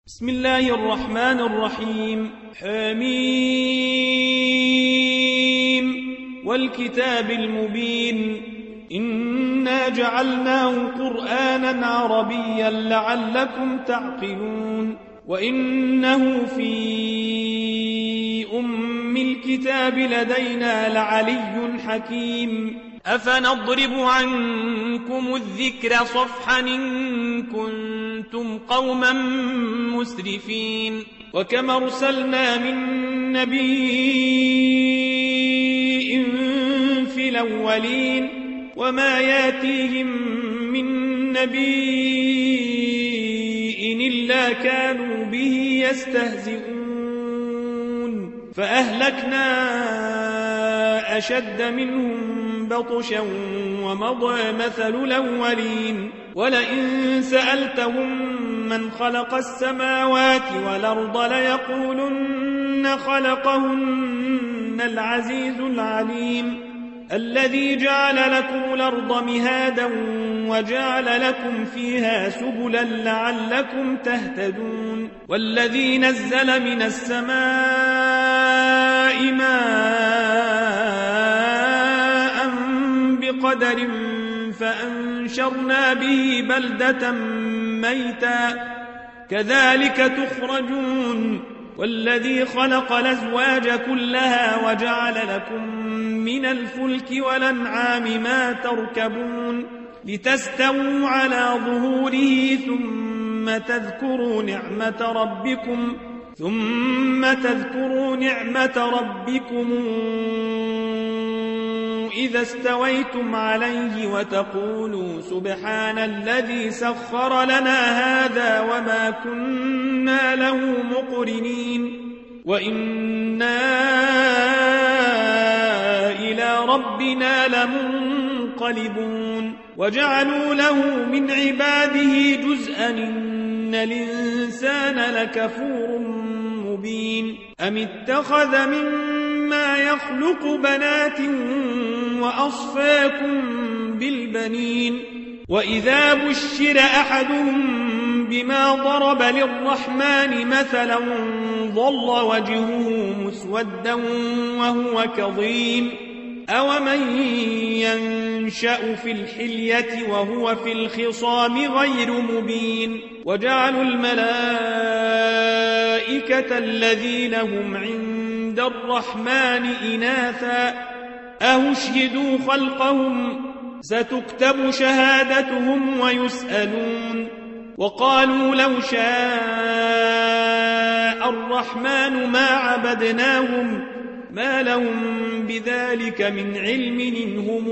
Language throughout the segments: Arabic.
بسم الله الرحمن الرحيم. حميم والكتاب المبين إنا جعلناه قرآنا عربيا لعلكم تعقلون وإنه في أم الكتاب لدينا لعلي حكيم. أفنضرب عنكم الذكر صفحا إن كنتم قوما مسرفين. وكما أرسلنا من نبي في الأولين وما ياتيهم من نبي إلا كانوا به يستهزئون فأهلكنا أشد منهم بطشا ومضى مثل الأولين. ولئن سألتهم من خلق السماوات والأرض ليقولن خلقهن العزيز العليم الذي جعل لكم الأرض مهادا وجعل لكم فيها سبلا لعلكم تهتدون. والذي نزل من السماء ماء بقدر فأنشرنا به بلدة ميتا كذلك تخرجون. والذي خلق الأزواج كلها وجعل لكم من الفلك والأنعام ما تركبون لتستووا على ظهوره ثم تذكروا نعمة ربكم إذا استويتم عليه وتقولوا سبحان الذي سخر لنا هذا وما كنا له مقرنين وإنا إلى ربنا لمنقلبون. وجعلوا له من عباده جزءا إن الإنسان لكفور مبين. أم اتخذ مما يخلق بنات وأصفاكم بالبنين وإذا بشر أحدهم بما ضرب للرحمن مثلا ظل وجهه مسودا وهو كظيم. أومن ينشأ في الحلية وهو في الخصام غير مبين. وجعلوا الملائكة الذين هم عند الرحمن إناثا أهشهدوا خلقهم ستكتب شهادتهم ويسألون. وقالوا لو شاء الرحمن ما عبدناهم ما لهم بذلك من علم إن هم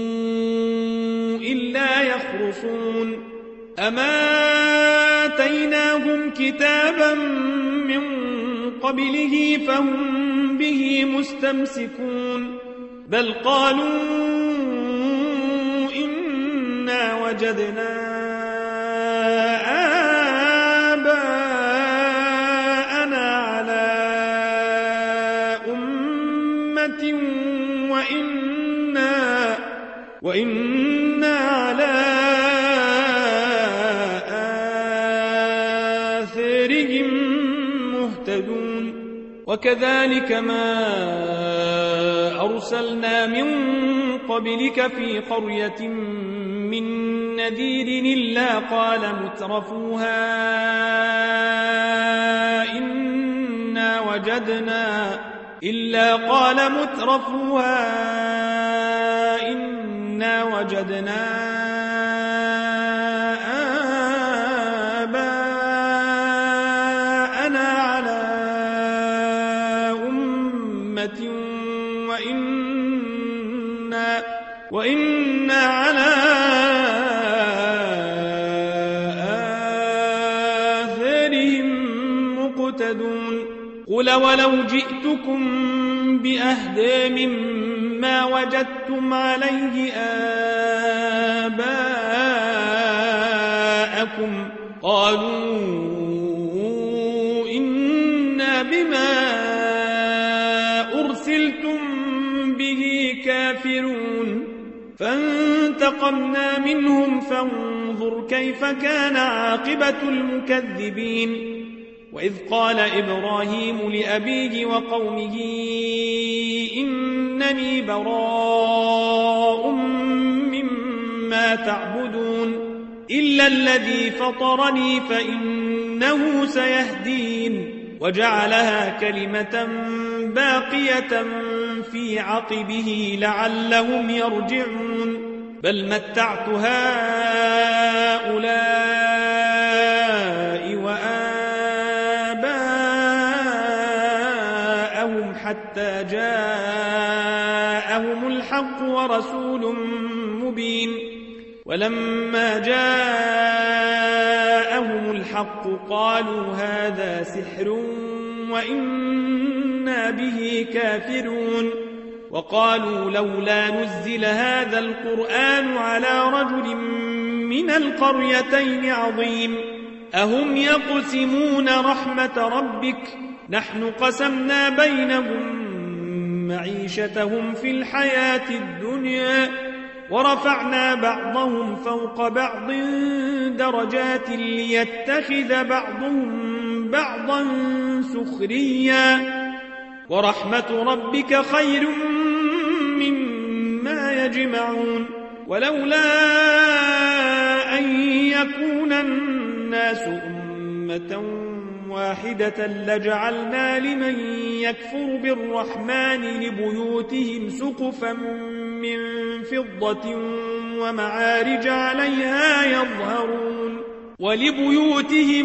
إلا يخرصون. أما آتيناهم كتابا من قبله فهم به مستمسكون بل قالوا إنا وجدنا آباءنا على أمة وإنا على آثارهم مهتدون. وكذلك ما أرسلنا من قبلك في قرية من نذير إلا قال مترفوها إنا وجدنا آباءنا على أمة وإنا على آثارهم مقتدون. قل ولو جئتكم بأهدى مما وجدتم عليه آباءكم قالوا إنا بما أرسلتم به كافرون. فانتقمنا منهم فانظر كيف كان عاقبة المكذبين. وإذ قال إبراهيم لأبيه وقومه إنني براء مما تعبدون إلا الذي فطرني فإنه سيهدين وجعلها كلمة باقية في عقبه لعلهم يرجعون بل متعت هؤلاء وآباءهم حتى جاءهم الحق ورسول مبين ولما جاءهم الحق قالوا هذا سحر وإنا به كافرون وقالوا لولا نزل هذا القرآن على رجل من القريتين عظيم أهم يقسمون رحمة ربك نحن قسمنا بينهم معيشتهم في الحياة الدنيا ورفعنا بعضهم فوق بعض درجات ليتخذ بعضهم بعضا سخريا ورحمة ربك خير مما يجمعون ولولا أن يكون الناس أمة واحدة لجعلنا لمن يكفر بالرحمن لبيوتهم سقفا من فضة ومعارج عليها يظهرون ولبيوتهم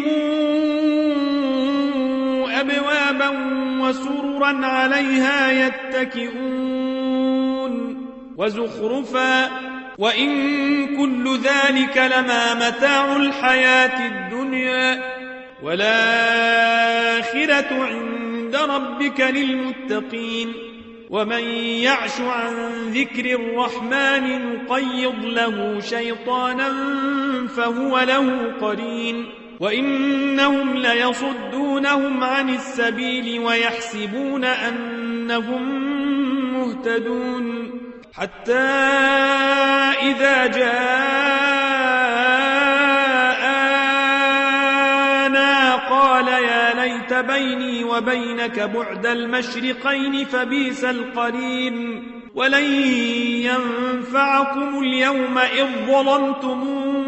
أبوابا وسررا عليها يتكئون وزخرفا وإن كل ذلك لما متاع الحياة الدنيا والآخرة عند ربك للمتقين ومن يعش عن ذكر الرحمن نقيض له شيطانا فهو له قرين وإنهم ليصدونهم عن السبيل ويحسبون أنهم مهتدون حتى إذا جاءنا قال يا ليت بيني وبينك بعد المشرقين فبئس القرين ولن ينفعكم اليوم إذ ظلمتم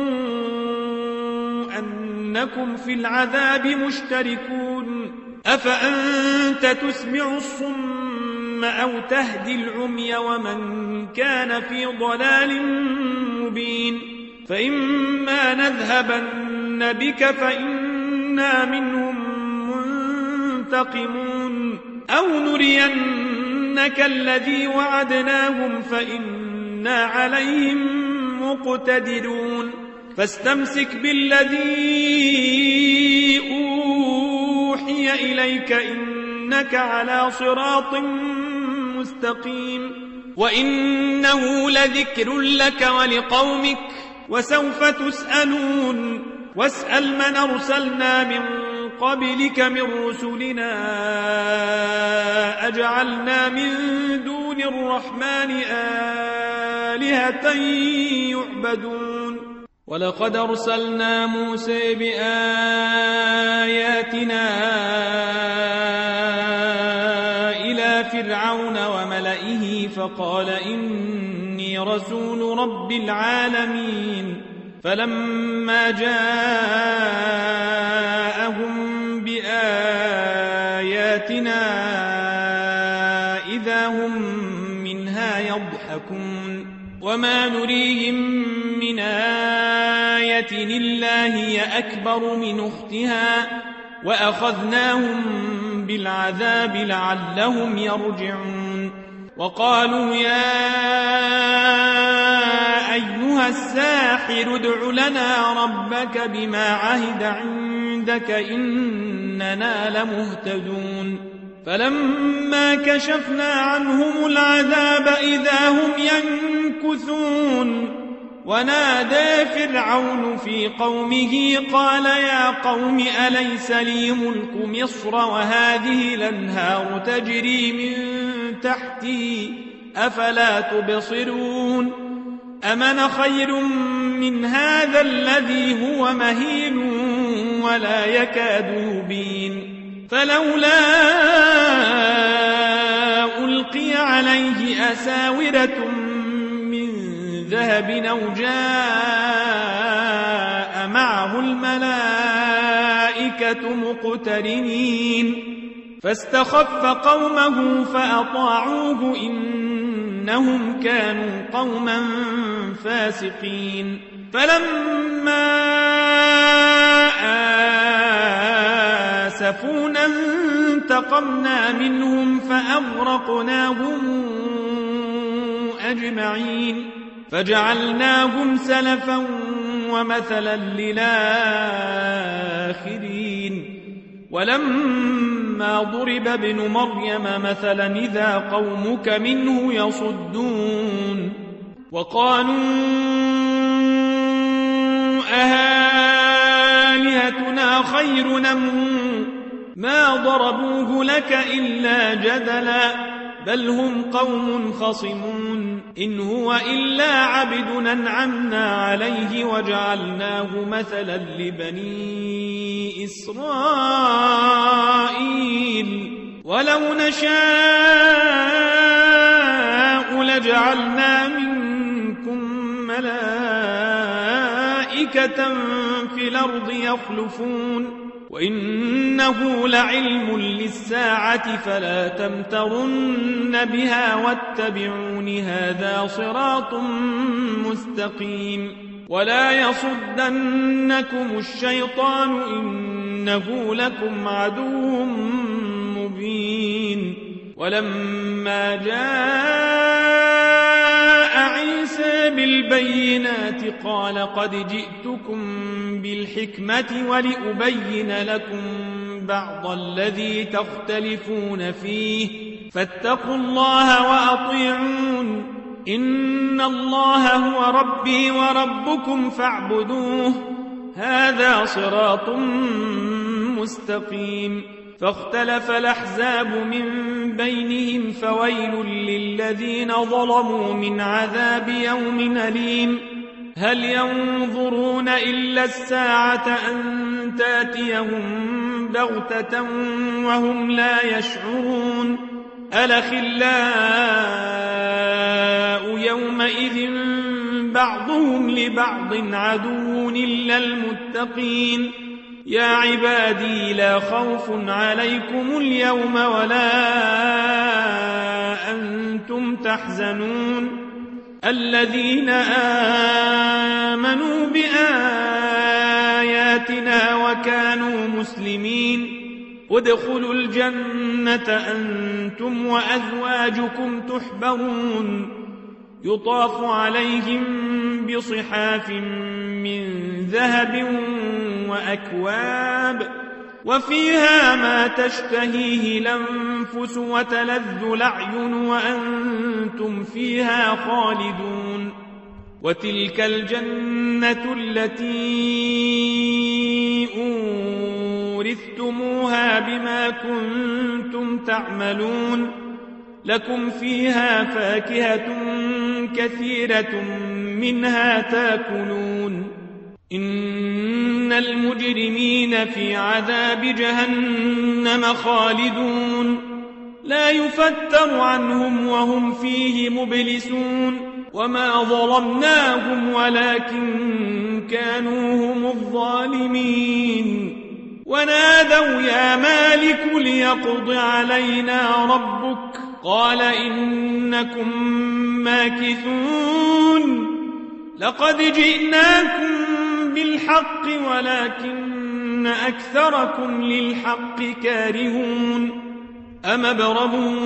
أنكم في العذاب مشتركون أفأنت تسمع الصم أو تهدي العمي ومن كان في ضلال مبين فإما نذهبن بك فإنا منهم منتقمون أو نرينك الذي وعدناهم فإنا عليهم مقتدرون فاستمسك بالذي أوحي إليك إنك على صراط مستقيم وإنه لذكر لك ولقومك وسوف تسألون واسأل من أرسلنا من قبلك من رسلنا أجعلنا من دون الرحمن آلهة يعبدون ولقد أرسلنا موسى بآياتنا إلى فرعون وملئه فقال إني رسول رب العالمين فلما جاءهم بآياتنا إذا هم منها يضحكون وما نريهم من آية إلا هي أكبر من أختها وأخذناهم بالعذاب لعلهم يرجعون وقالوا يا أيها الساحر ادع لنا ربك بما عهد عندك إننا لمهتدون فلما كشفنا عنهم العذاب إذا هم ينكثون ونادى فرعون في قومه قال يا قوم أليس لي ملك مصر وهذه الأنهار تجري من تحتي أفلا تبصرون أمن خير من هذا الذي هو مهين ولا يكاد يبين فلولا ألقي عليه أساورة من ذهب أو جاء معه الملائكة مقترنين فاستخف قومه فأطاعوه إنهم كانوا قوما فاسقين فلما آسفونا انتقمنا منهم فأغرقناهم أجمعين فجعلناهم سلفا ومثلا للآخرين ولما ضرب ابن مريم مثلا إذا قومك منه يصدون وقالوا أهالهتنا خير ما ضربوه لك إلا جدلا بل هم قوم خصمون إن هو إلا عبد أنعمنا عليه وجعلناه مثلا لبني إسرائيل ولو نشاء لجعلنا منكم ملائكة في الأرض يخلفون وإنه لعلم للساعة فلا تمترن بها واتبعون هذا صراط مستقيم ولا يصدنكم الشيطان إنه لكم عدو مبين ولما جاء عيسى بالبينات قال قد جئتكم بالحكمة ولأبين لكم بعض الذي تختلفون فيه فاتقوا الله وأطيعون إن الله هو ربي وربكم فاعبدوه هذا صراط مستقيم فاختلف الأحزاب من بينهم فويل للذين ظلموا من عذاب يوم أليم هل ينظرون إلا الساعة أن تأتيهم بغتة وهم لا يشعرون الأخلاء يومئذ بعضهم لبعض عدو إلا المتقين يا عبادي لا خوف عليكم اليوم ولا أنتم تحزنون الذين آمنوا بآياتنا وكانوا مسلمين ادخلوا الجنة أنتم وأزواجكم تحبرون يطاف عليهم بصحاف من ذهب وأكواب وفيها ما تشتهيه الأنفس وتلذ الأعين وأنتم فيها خالدون وتلك الجنة التي أورثتموها بما كنتم تعملون لكم فيها فاكهة كثيرة منها تاكلون إن المجرمين في عذاب جهنم خالدون لا يفتر عنهم وهم فيه مبلسون وما ظلمناهم ولكن كانوا هم الظالمين ونادوا يا مالك ليقض علينا ربك قال إنكم ماكثون لقد جئناكم بالحق ولكن أكثركم للحق كارهون أم ابرموا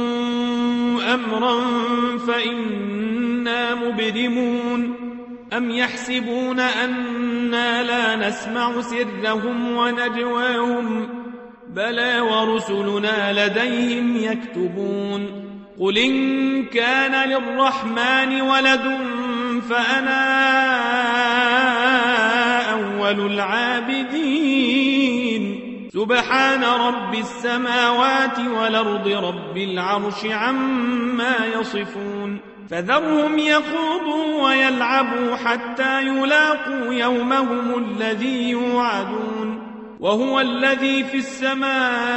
أمرا فإنا مبرمون أم يحسبون أنا لا نسمع سرهم ونجواهم بلى ورسلنا لديهم يكتبون قل إن كان للرحمن ولد فأنا أول العابدين سبحان رب السماوات والأرض رب العرش عما يصفون فذرهم يخوضوا ويلعبوا حتى يلاقوا يومهم الذي يوعدون وهو الذي في السماء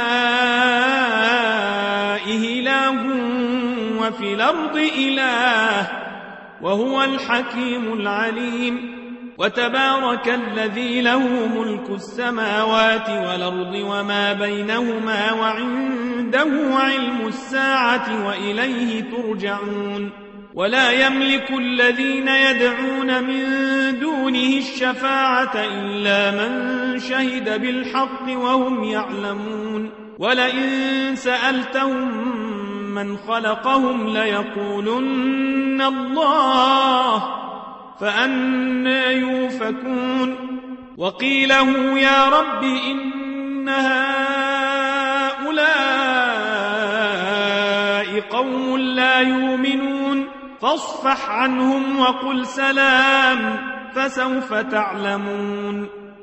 إله وفي الأرض إله وهو الحكيم العليم. وتبارك الذي له ملك السماوات والأرض وما بينهما وعنده علم الساعة وإليه ترجعون. ولا يملك الذين يدعون من دونه الشفاعة إلا من شهد بالحق وهم يعلمون. ولئن سألتهم من خلقهم ليقولن الله فأنى يؤفكون. وقيله يا رب إن هؤلاء قوم لا يؤمنون فاصفح عنهم وقل سلام فسوف تعلمون.